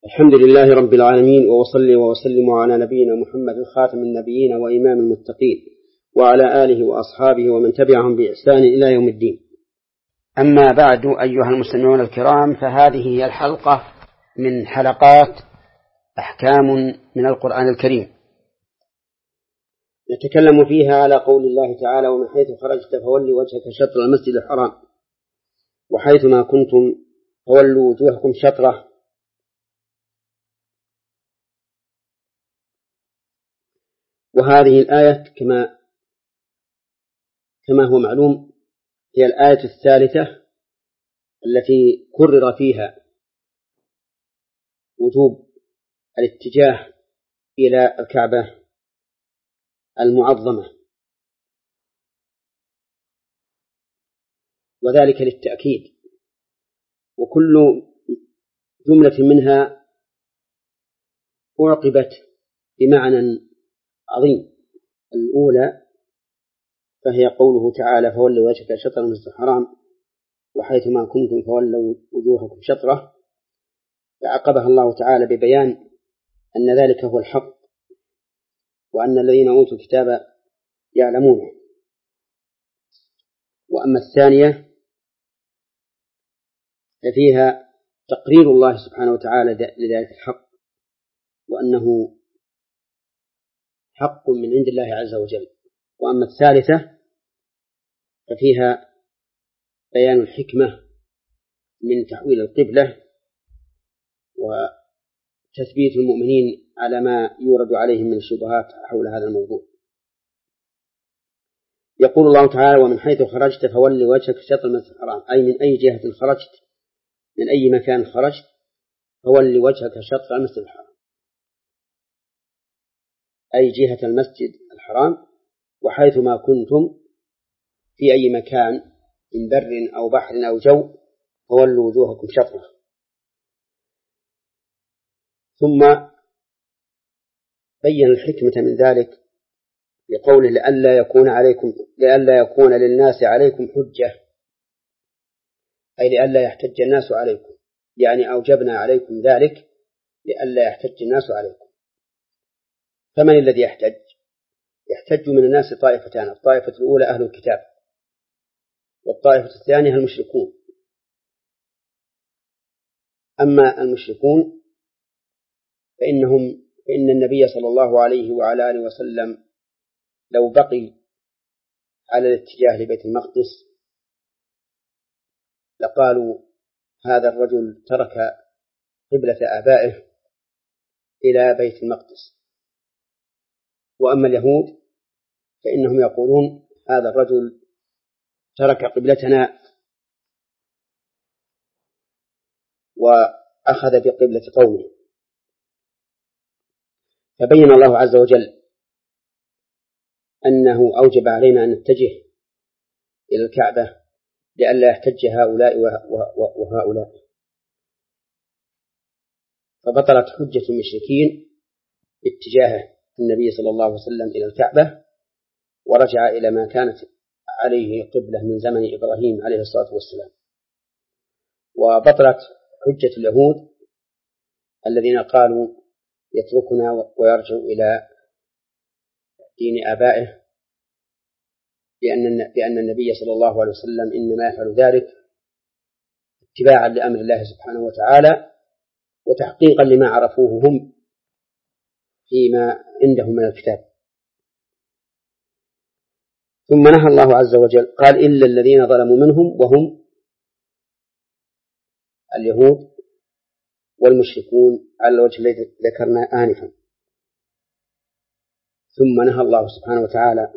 الحمد لله رب العالمين، وأصلي وأسلم على نبينا محمد خاتم النبيين وإمام المتقين، وعلى آله وأصحابه ومن تبعهم بإحسان إلى يوم الدين. أما بعد، أيها المستمعون الكرام، فهذه هي الحلقة من حلقات أحكام من القرآن الكريم، نتكلم فيها على قول الله تعالى: ومن حيث خرجت فول وجهك شطر المسجد الحرام وحيث ما كنتم فولوا وجوهكم شطره. وهذه الآية كما هو معلوم هي الآية الثالثة التي كرر فيها وجوب الاتجاه إلى الكعبة المعظمة، وذلك للتأكيد. وكل جملة منها أعقبت بمعنى عظيم. الأولى فهي قوله تعالى: فول وجهك شطر المسجد الحرام وحيث ما كنتم فولوا وجوهكم شطره، فعقبها الله تعالى ببيان أن ذلك هو الحق، وأن الذين أوتوا الكتاب يعلمونه. وأما الثانية ففيها تقرير الله سبحانه وتعالى لذلك الحق، وأنه حق من عند الله عز وجل. وأما الثالثة ففيها بيان الحكمة من تحويل القبلة وتثبيت المؤمنين على ما يورد عليهم من الشبهات حول هذا الموضوع. يقول الله تعالى: ومن حيث خرجت فول وجهك شطر المسجد الحرام، أي من أي جهة خرجت، من أي مكان خرجت فول وجهك شطر المسجد الحرام، أي جهة المسجد الحرام، وحيث ما كنتم في أي مكان من بر أو بحر أو جو فولوا وجوهكم شطره. ثم بين الحكمة من ذلك بقوله: لئلا يكون للناس عليكم حجة، أي لئلا يحتج الناس عليكم، يعني أوجبنا عليكم ذلك لئلا يحتج الناس عليكم. فمن الذي يحتج؟ يحتج من الناس طائفتان: الطائفة الأولى أهل الكتاب، والطائفة الثانية المشركون. أما المشركون فإن النبي صلى الله عليه وعلى آله وسلم لو بقي على الاتجاه لبيت المقدس لقالوا: هذا الرجل ترك قبلة آبائه إلى بيت المقدس. وأما اليهود فإنهم يقولون: هذا الرجل ترك قبلتنا وأخذ بقبلة قومه. فبين الله عز وجل أنه أوجب علينا أن نتجه إلى الكعبة لئلا يحتج هؤلاء وهؤلاء. فبطلت حجة المشركين باتجاه النبي صلى الله عليه وسلم إلى الكعبة، ورجع إلى ما كانت عليه قبلة من زمن إبراهيم عليه الصلاة والسلام. وبطلت حجة اليهود الذين قالوا: يتركنا ويرجع إلى دين آبائه، لأن النبي صلى الله عليه وسلم إنما يفعل ذلك اتباعا لأمر الله سبحانه وتعالى وتحقيقا لما عرفوه هم فيما عندهم من الكتاب. ثم نهى الله عز وجل قال: إلا الذين ظلموا منهم، وهم اليهود والمشركون على الوجه الذي ذكرنا آنفا. ثم نهى الله سبحانه وتعالى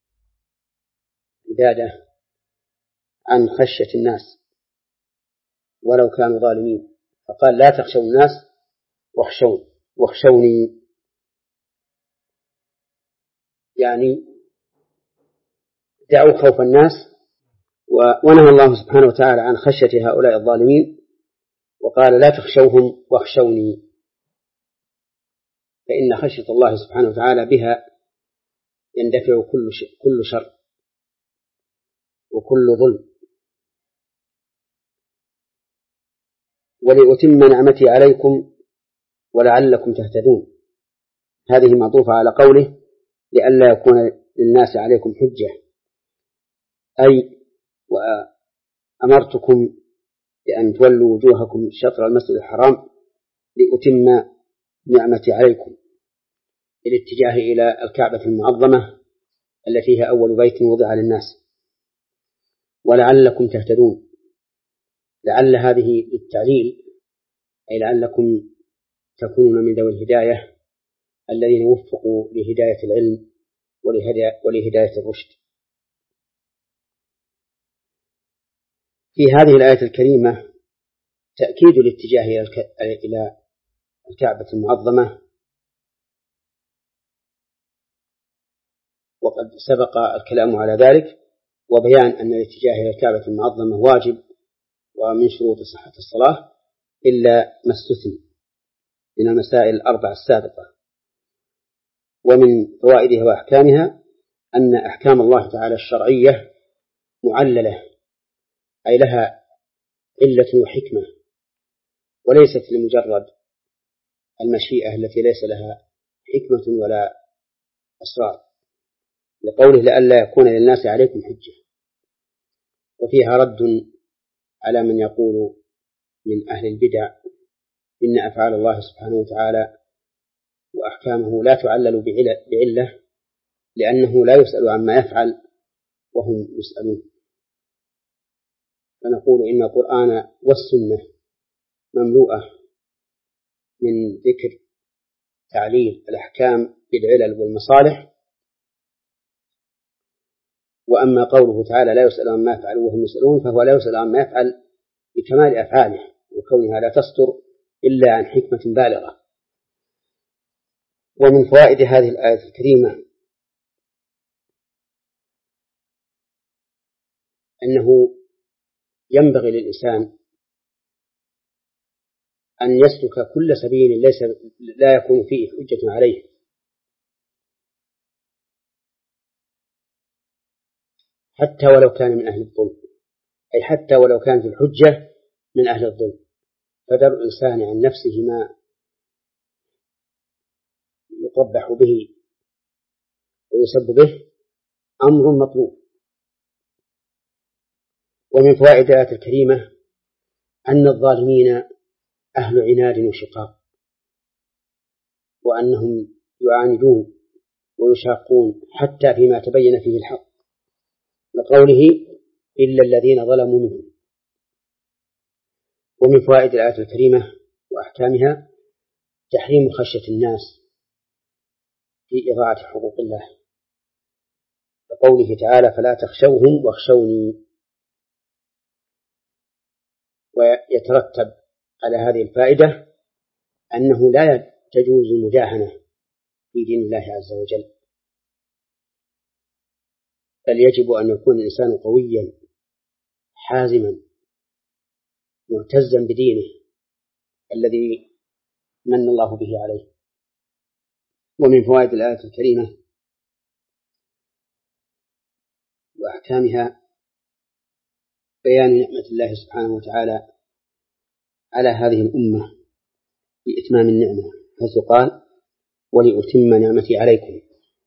عباده عن خشية الناس ولو كانوا ظالمين، فقال: لا تخشوا الناس واخشوني، يعني دعوا خوف الناس. ونهى الله سبحانه وتعالى عن خشية هؤلاء الظالمين وقال: لا تخشوهم واخشوني، فإن خشية الله سبحانه وتعالى بها يندفع كل شر وكل ظلم. ولأتم نعمتي عليكم ولعلكم تهتدون. هذه معطوفة على قوله لئلا يكون للناس عليكم حجة، أي وأمرتكم بأن تولوا وجوهكم شطر المسجد الحرام لأتم نعمتي عليكم، الاتجاه إلى الكعبة المعظمة التي هي أول بيت وضع للناس. ولعلكم تهتدون، لعل هذه للتعليل، أي لعلكم تكونون من ذوي الهداية الذين وفقوا لهداية العلم ولهداية الرشد. في هذه الآية الكريمة تأكيد الاتجاه إلى الكعبة المعظمة، وقد سبق الكلام على ذلك، وبيان أن الاتجاه إلى الكعبة المعظمة واجب ومن شروط صحة الصلاة إلا ما استثني من المسائل الأربع السابقة. ومن فوائدها وأحكامها أن أحكام الله تعالى الشرعية معللة، أي لها علة وحكمة، وليست لمجرد المشيئة التي ليس لها حكمة ولا أسرار، لقوله لئلا يكون للناس عليكم حجة. وفيها رد على من يقول من أهل البدع إن أفعال الله سبحانه وتعالى وأحكامه لا تعلل بعلة، لأنه لا يسأل عما يفعل وهم يسألون. فنقول إن القرآن والسنة مملوءة من ذكر تعليل الأحكام بالعلل والمصالح. وأما قوله تعالى لا يسأل عما يفعل وهم يسألون، فهو لا يسأل عما يفعل بكمال أفعاله وكونها لا تصدر إلا عن حكمة بالغة. ومن فوائد هذه الآية الكريمة أنه ينبغي للإنسان أن يسلك كل سبيل لا يكون فيه حجة عليه، حتى ولو كان من أهل الظلم، أي حتى ولو كانت الحجة من أهل الظلم، فدر الإنسان عن نفسه ما يقبح به ويسب به أمر مطلوب. ومن فوائد الآية الكريمة أن الظالمين أهل عناد وشقاق، وأنهم يعاندون ويشاقون حتى فيما تبين فيه الحق، لقوله إلا الذين ظلموا منهم. ومن فوائد الآية الكريمة وأحكامها تحريم خشية الناس في إضاعة حقوق الله، لقوله تعالى فلا تخشوهم واخشوني. ويترتب على هذه الفائدة أنه لا تجوز المداهنة في دين الله عز وجل، بل يجب أن يكون الإنسان قويا حازما معتزا بدينه الذي من الله به عليه. ومن فوائد الآية الكريمة وأحكامها بيان نعمة الله سبحانه وتعالى على هذه الأمة بإتمام النعمة، حيث قال ولأتم نعمتي عليكم.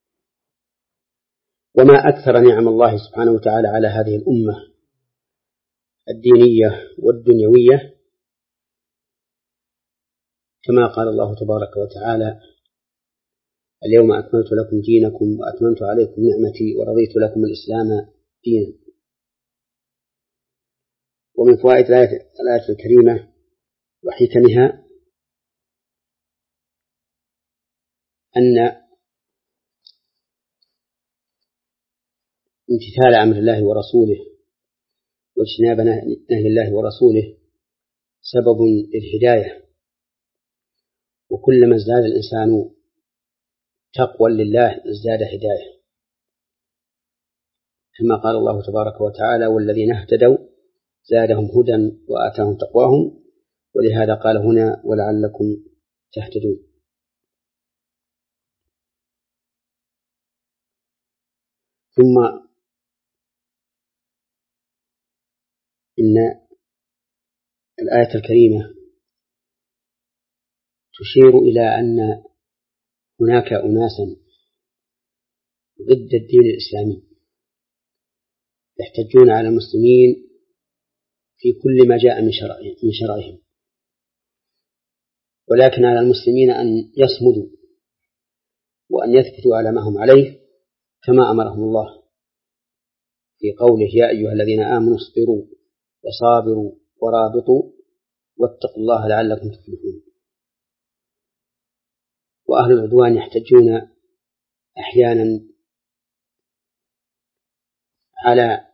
وما أكثر نعم الله سبحانه وتعالى على هذه الأمة الدينية والدنيوية، كما قال الله تبارك وتعالى اليوم أكملت لكم دينكم وأتممت عليكم نعمتي ورضيت لكم الإسلام دينا. ومن فوائد الآية الكريمة وحكمها أن امتثال أمر الله ورسوله واجتناب نهي الله ورسوله سبب للهداية، وكلما ازداد الإنسان تقوى لله ازداد هداية، كما قال الله تبارك وتعالى والذين اهتدوا زادهم هدى وآتاهم تقواهم، ولهذا قال هنا ولعلكم تهتدون. ثم إن الآية الكريمة تشير إلى أن هناك أناسا ضد الدين الإسلامي يحتجون على المسلمين في كل ما جاء من شرعهم، ولكن على المسلمين أن يصمدوا وأن يثبتوا على ما هم عليه كما أمرهم الله في قوله: يا أيها الذين آمنوا اصبروا وصابروا ورابطوا واتقوا الله لعلكم تفلحون. وأهل العدوان يحتجون أحيانا على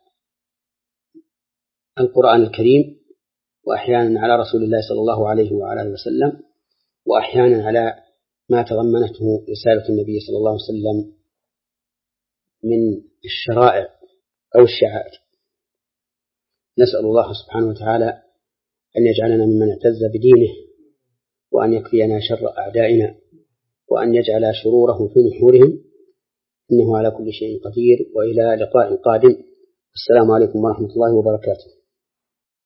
القرآن الكريم، وأحيانا على رسول الله صلى الله عليه وعلى وسلم، وأحيانا على ما تضمنته رسالة النبي صلى الله عليه وسلم من الشرائع أو الشعائر. نسأل الله سبحانه وتعالى أن يجعلنا ممن اعتز بدينه، وأن يكفينا شر أعدائنا، وأن يجعل شرورهم في نحورهم، إنه على كل شيء قدير. وإلى لقاء قادم. السلام عليكم ورحمة الله وبركاته.